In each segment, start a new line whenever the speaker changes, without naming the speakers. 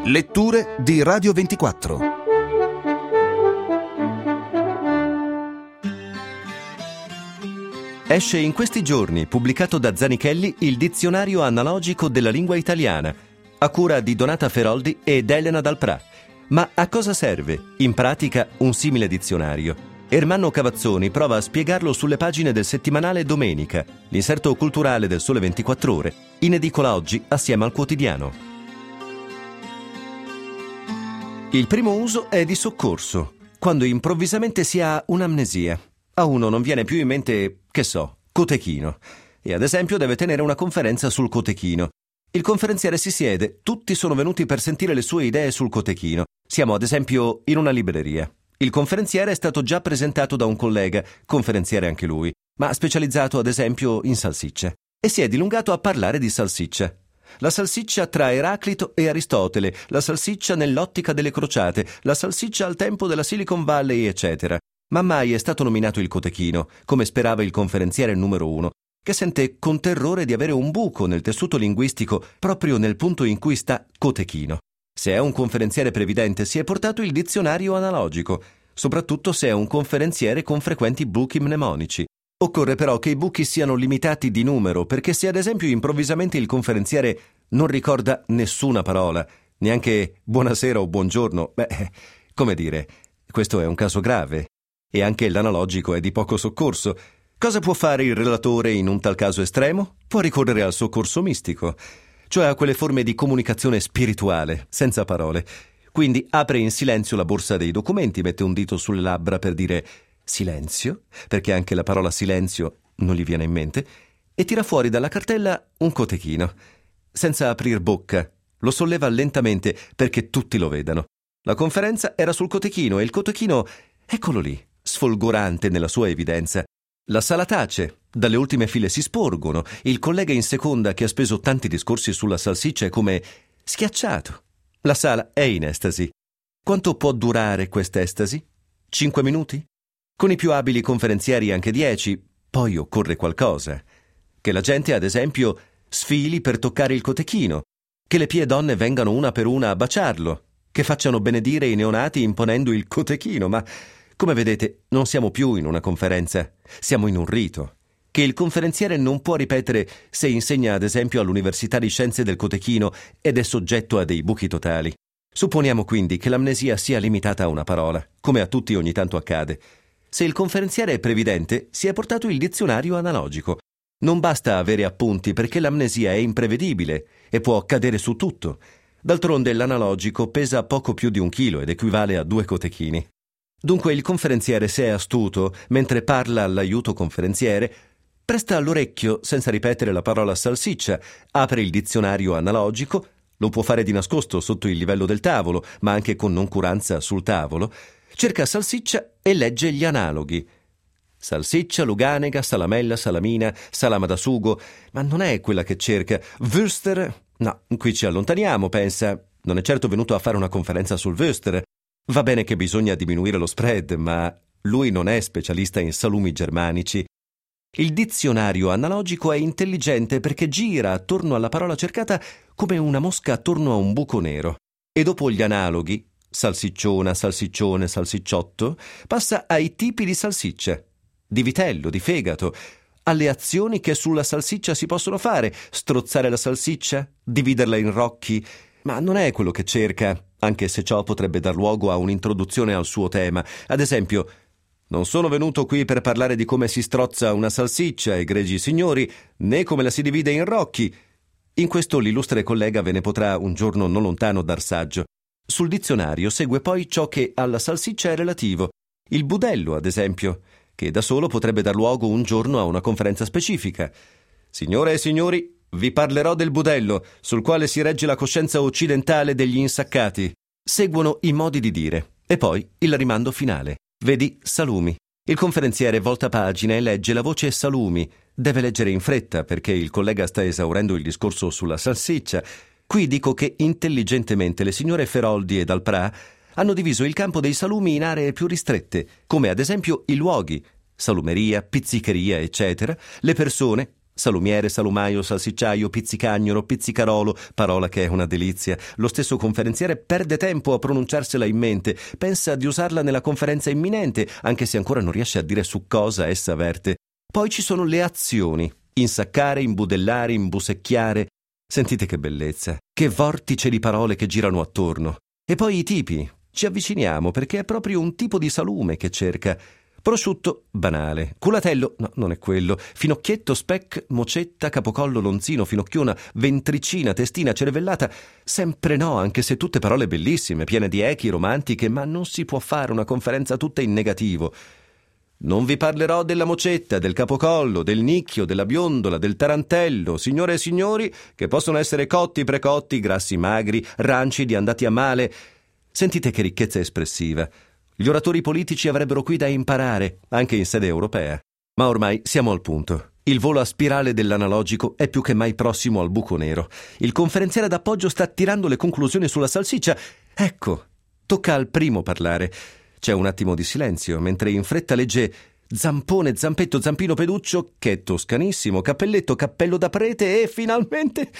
Letture di Radio 24. Esce in questi giorni, pubblicato da Zanichelli, il Dizionario analogico della lingua italiana, a cura di Donata Feroldi ed Elena Dalprà. Ma a cosa serve, in pratica, un simile dizionario? Ermanno Cavazzoni prova a spiegarlo sulle pagine del settimanale Domenica, l'inserto culturale del Sole 24 Ore, in edicola oggi assieme al Quotidiano. Il primo uso è di soccorso, quando improvvisamente si ha un'amnesia. A uno non viene più in mente, che so, cotechino, e ad esempio deve tenere una conferenza sul cotechino. Il conferenziere si siede, tutti sono venuti per sentire le sue idee sul cotechino. Siamo ad esempio in una libreria. Il conferenziere è stato già presentato da un collega, conferenziere anche lui, ma specializzato ad esempio in salsicce, e si è dilungato a parlare di salsiccia. La salsiccia tra Eraclito e Aristotele, la salsiccia nell'ottica delle crociate, la salsiccia al tempo della Silicon Valley, eccetera. Ma mai è stato nominato il cotechino, come sperava il conferenziere numero 1, che sente con terrore di avere un buco nel tessuto linguistico proprio nel punto in cui sta cotechino. Se è un conferenziere previdente si è portato il dizionario analogico, soprattutto se è un conferenziere con frequenti buchi mnemonici. Occorre però che i buchi siano limitati di numero, perché se ad esempio improvvisamente il conferenziere non ricorda nessuna parola, neanche buonasera o buongiorno, come dire, questo è un caso grave. E anche l'analogico è di poco soccorso. Cosa può fare il relatore in un tal caso estremo? Può ricorrere al soccorso mistico, cioè a quelle forme di comunicazione spirituale, senza parole. Quindi apre in silenzio la borsa dei documenti, mette un dito sulle labbra per dire silenzio, perché anche la parola silenzio non gli viene in mente, e tira fuori dalla cartella un cotechino. Senza aprir bocca, lo solleva lentamente perché tutti lo vedano. La conferenza era sul cotechino e il cotechino, eccolo lì, sfolgorante nella sua evidenza. La sala tace, dalle ultime file si sporgono, il collega in seconda che ha speso tanti discorsi sulla salsiccia è come schiacciato. La sala è in estasi. Quanto può durare quest'estasi? 5 minuti? Con i più abili conferenzieri anche 10, poi occorre qualcosa. Che la gente, ad esempio, sfili per toccare il cotechino, che le pie donne vengano una per una a baciarlo, che facciano benedire i neonati imponendo il cotechino, ma come vedete non siamo più in una conferenza, siamo in un rito, che il conferenziere non può ripetere se insegna ad esempio all'Università di Scienze del Cotechino ed è soggetto a dei buchi totali. Supponiamo quindi che l'amnesia sia limitata a una parola, come a tutti ogni tanto accade. Se il conferenziere è previdente, si è portato il dizionario analogico. Non basta avere appunti perché l'amnesia è imprevedibile e può cadere su tutto. D'altronde l'analogico pesa poco più di 1 chilo ed equivale a 2 cotechini. Dunque il conferenziere, se è astuto, mentre parla all'aiuto conferenziere, presta l'orecchio senza ripetere la parola salsiccia, apre il dizionario analogico, lo può fare di nascosto sotto il livello del tavolo, ma anche con noncuranza sul tavolo, cerca salsiccia e legge gli analoghi. Salsiccia, luganega, salamella, salamina, salama da sugo, ma non è quella che cerca. Würster? No, qui ci allontaniamo, pensa. Non è certo venuto a fare una conferenza sul Würster. Va bene che bisogna diminuire lo spread, ma lui non è specialista in salumi germanici. Il dizionario analogico è intelligente perché gira attorno alla parola cercata come una mosca attorno a un buco nero. E dopo gli analoghi, salsicciona, salsiccione, salsicciotto, passa ai tipi di salsiccia, di vitello, di fegato, alle azioni che sulla salsiccia si possono fare, strozzare la salsiccia, dividerla in rocchi, ma non è quello che cerca, anche se ciò potrebbe dar luogo a un'introduzione al suo tema. Ad esempio, non sono venuto qui per parlare di come si strozza una salsiccia, egregi signori, né come la si divide in rocchi. In questo l'illustre collega ve ne potrà un giorno non lontano dar saggio. Sul dizionario segue poi ciò che alla salsiccia è relativo, il budello, ad esempio, che da solo potrebbe dar luogo un giorno a una conferenza specifica. Signore e signori, vi parlerò del budello, sul quale si regge la coscienza occidentale degli insaccati. Seguono i modi di dire, e poi il rimando finale. Vedi salumi. Il conferenziere volta pagina e legge la voce salumi. Deve leggere in fretta perché il collega sta esaurendo il discorso sulla salsiccia. Qui dico che intelligentemente le signore Feroldi e Dalprà hanno diviso il campo dei salumi in aree più ristrette, come ad esempio i luoghi, salumeria, pizzicheria, eccetera, le persone, Salumiere, salumaio, salsicciaio, pizzicagnolo, pizzicarolo, parola che è una delizia. Lo stesso conferenziere perde tempo a pronunciarsela in mente, pensa di usarla nella conferenza imminente, anche se ancora non riesce a dire su cosa essa verte. Poi ci sono le azioni: insaccare, imbudellare, imbusecchiare. Sentite che bellezza, che vortice di parole che girano attorno. E poi i tipi. Ci avviciniamo perché è proprio un tipo di salume che cerca. Prosciutto, banale. Culatello, no, non è quello. Finocchietto, speck, mocetta, capocollo, lonzino, finocchiona, ventricina, testina, cervellata. Sempre no, anche se tutte parole bellissime, piene di echi, romantiche, ma non si può fare una conferenza tutta in negativo. Non vi parlerò della mocetta, del capocollo, del nicchio, della biondola, del tarantello, signore e signori, che possono essere cotti, precotti, grassi, magri, rancidi, andati a male. Sentite che ricchezza espressiva. Gli oratori politici avrebbero qui da imparare, anche in sede europea. Ma ormai siamo al punto. Il volo a spirale dell'analogico è più che mai prossimo al buco nero. Il conferenziere d'appoggio sta tirando le conclusioni sulla salsiccia. Ecco, tocca al primo parlare. C'è un attimo di silenzio, mentre in fretta legge zampone, zampetto, zampino, peduccio, che è toscanissimo, cappelletto, cappello da prete e finalmente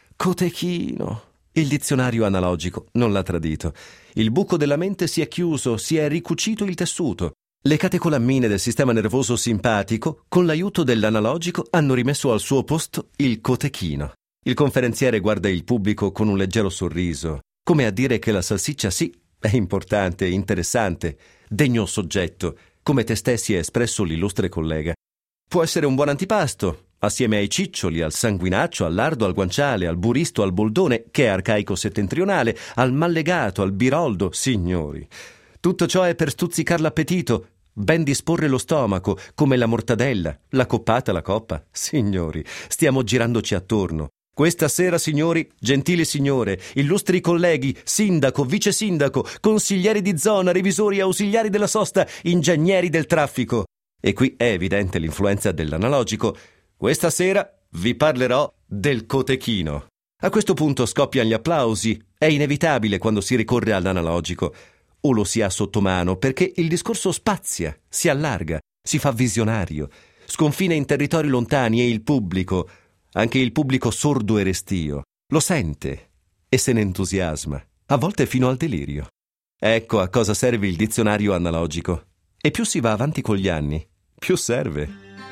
cotechino. Il dizionario analogico non l'ha tradito. Il buco della mente si è chiuso, si è ricucito il tessuto. Le catecolammine del sistema nervoso simpatico, con l'aiuto dell'analogico, hanno rimesso al suo posto il cotechino. Il conferenziere guarda il pubblico con un leggero sorriso, come a dire che la salsiccia sì, è importante, interessante, degno soggetto, come te stessi ha espresso l'illustre collega. Può essere un buon antipasto, assieme ai ciccioli, al sanguinaccio, al lardo, al guanciale, al buristo, al boldone, che è arcaico settentrionale, al mallegato, al biroldo, signori. Tutto ciò è per stuzzicar l'appetito, ben disporre lo stomaco, come la mortadella, la coppata, la coppa. Signori, stiamo girandoci attorno. Questa sera, signori, gentili signore, illustri colleghi, sindaco, vice sindaco, consiglieri di zona, revisori ausiliari della sosta, ingegneri del traffico. E qui è evidente l'influenza dell'analogico. Questa sera vi parlerò del cotechino. A questo punto scoppiano gli applausi. È inevitabile quando si ricorre all'analogico. O lo si ha sotto mano perché il discorso spazia, si allarga, si fa visionario, sconfina in territori lontani e il pubblico, anche il pubblico sordo e restio, lo sente e se ne entusiasma, a volte fino al delirio. Ecco a cosa serve il dizionario analogico. E più si va avanti con gli anni, più serve.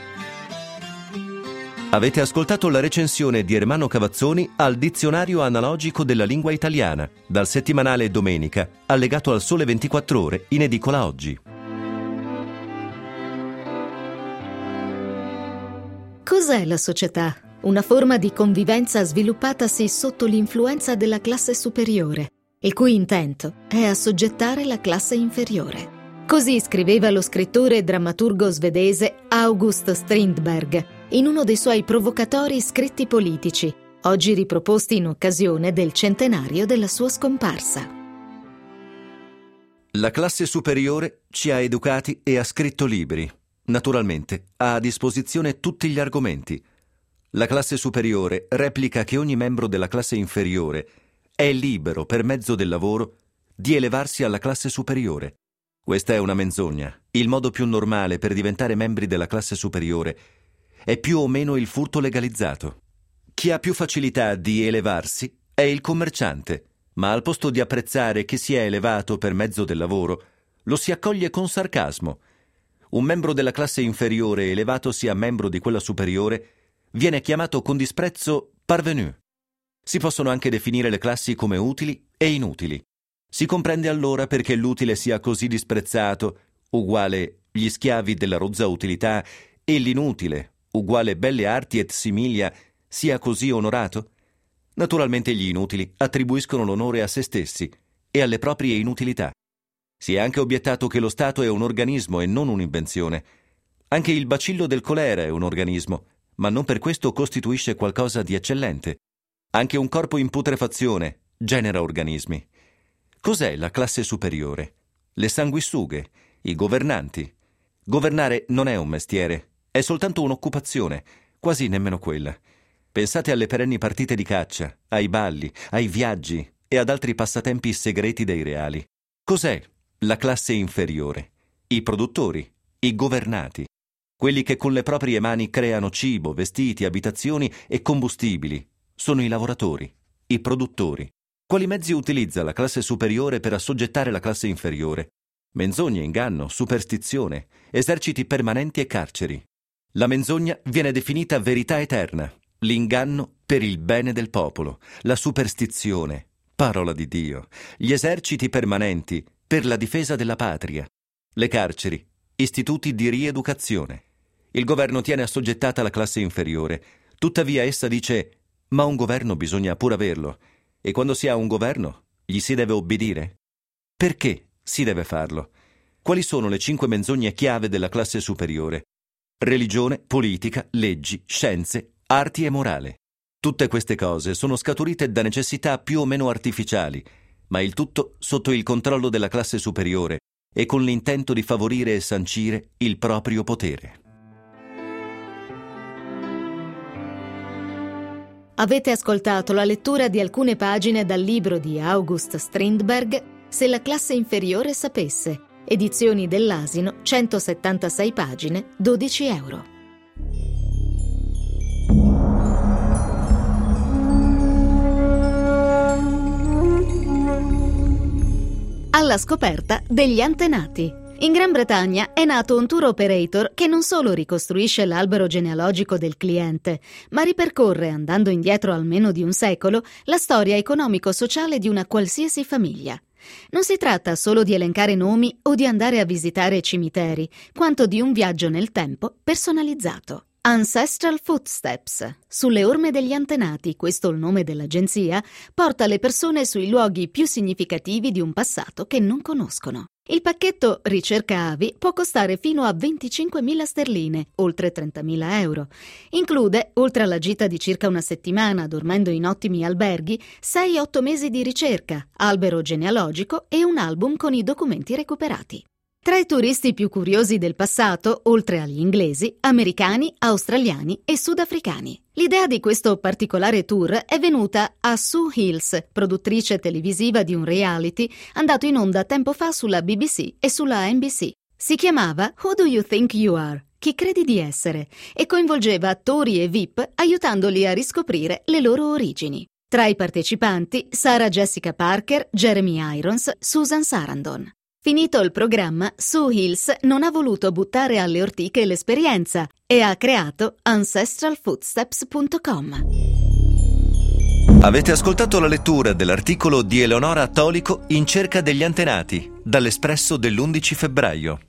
Avete ascoltato la recensione di Ermanno Cavazzoni al Dizionario analogico della lingua italiana, dal settimanale Domenica, allegato al Sole 24 Ore, in edicola oggi.
Cos'è la società? Una forma di convivenza sviluppatasi sotto l'influenza della classe superiore, il cui intento è assoggettare la classe inferiore. Così scriveva lo scrittore e drammaturgo svedese August Strindberg in uno dei suoi provocatori scritti politici, oggi riproposti in occasione del centenario della sua scomparsa.
La classe superiore ci ha educati e ha scritto libri. Naturalmente, ha a disposizione tutti gli argomenti. La classe superiore replica che ogni membro della classe inferiore è libero, per mezzo del lavoro, di elevarsi alla classe superiore. Questa è una menzogna. Il modo più normale per diventare membri della classe superiore è più o meno il furto legalizzato. Chi ha più facilità di elevarsi è il commerciante, ma al posto di apprezzare che si è elevato per mezzo del lavoro, lo si accoglie con sarcasmo. Un membro della classe inferiore elevatosi a membro di quella superiore viene chiamato con disprezzo parvenu. Si possono anche definire le classi come utili e inutili. Si comprende allora perché l'utile sia così disprezzato, uguale gli schiavi della rozza utilità, e l'inutile, uguale belle arti et similia, sia così onorato? Naturalmente gli inutili attribuiscono l'onore a se stessi e alle proprie inutilità. Si è anche obiettato che lo Stato è un organismo e non un'invenzione. Anche il bacillo del colera è un organismo, ma non per questo costituisce qualcosa di eccellente. Anche un corpo in putrefazione genera organismi. Cos'è la classe superiore? Le sanguisughe, i governanti. Governare non è un mestiere, è soltanto un'occupazione, quasi nemmeno quella. Pensate alle perenni partite di caccia, ai balli, ai viaggi e ad altri passatempi segreti dei reali. Cos'è la classe inferiore? I produttori, i governati. Quelli che con le proprie mani creano cibo, vestiti, abitazioni e combustibili sono i lavoratori, i produttori. Quali mezzi utilizza la classe superiore per assoggettare la classe inferiore? Menzogne, inganno, superstizione, eserciti permanenti e carceri. La menzogna viene definita verità eterna, l'inganno per il bene del popolo, la superstizione, parola di Dio, gli eserciti permanenti per la difesa della patria, le carceri, istituti di rieducazione. Il governo tiene assoggettata la classe inferiore, tuttavia essa dice: ma un governo bisogna pur averlo, e quando si ha un governo gli si deve obbedire? Perché si deve farlo? Quali sono le 5 menzogne chiave della classe superiore? Religione, politica, leggi, scienze, arti e morale. Tutte queste cose sono scaturite da necessità più o meno artificiali, ma il tutto sotto il controllo della classe superiore e con l'intento di favorire e sancire il proprio potere.
Avete ascoltato la lettura di alcune pagine dal libro di August Strindberg, Se la classe inferiore sapesse, edizioni dell'Asino, 176 pagine, 12 euro. Alla scoperta degli antenati. In Gran Bretagna è nato un tour operator che non solo ricostruisce l'albero genealogico del cliente, ma ripercorre, andando indietro almeno di un secolo, la storia economico-sociale di una qualsiasi famiglia. Non si tratta solo di elencare nomi o di andare a visitare cimiteri, quanto di un viaggio nel tempo personalizzato. Ancestral Footsteps, sulle orme degli antenati, questo il nome dell'agenzia, porta le persone sui luoghi più significativi di un passato che non conoscono. Il pacchetto Ricerca Avi può costare fino a 25.000 sterline, oltre 30.000 euro. Include, oltre alla gita di circa una settimana dormendo in ottimi alberghi, 6-8 mesi di ricerca, albero genealogico e un album con i documenti recuperati. Tra i turisti più curiosi del passato, oltre agli inglesi, americani, australiani e sudafricani. L'idea di questo particolare tour è venuta a Sue Hills, produttrice televisiva di un reality andato in onda tempo fa sulla BBC e sulla NBC. Si chiamava Who Do You Think You Are? Chi credi di essere? E coinvolgeva attori e VIP aiutandoli a riscoprire le loro origini. Tra i partecipanti, Sarah Jessica Parker, Jeremy Irons, Susan Sarandon. Finito il programma, Sue Hills non ha voluto buttare alle ortiche l'esperienza e ha creato ancestralfootsteps.com.
Avete ascoltato la lettura dell'articolo di Eleonora Attolico In cerca degli antenati, dall'Espresso dell'11 febbraio.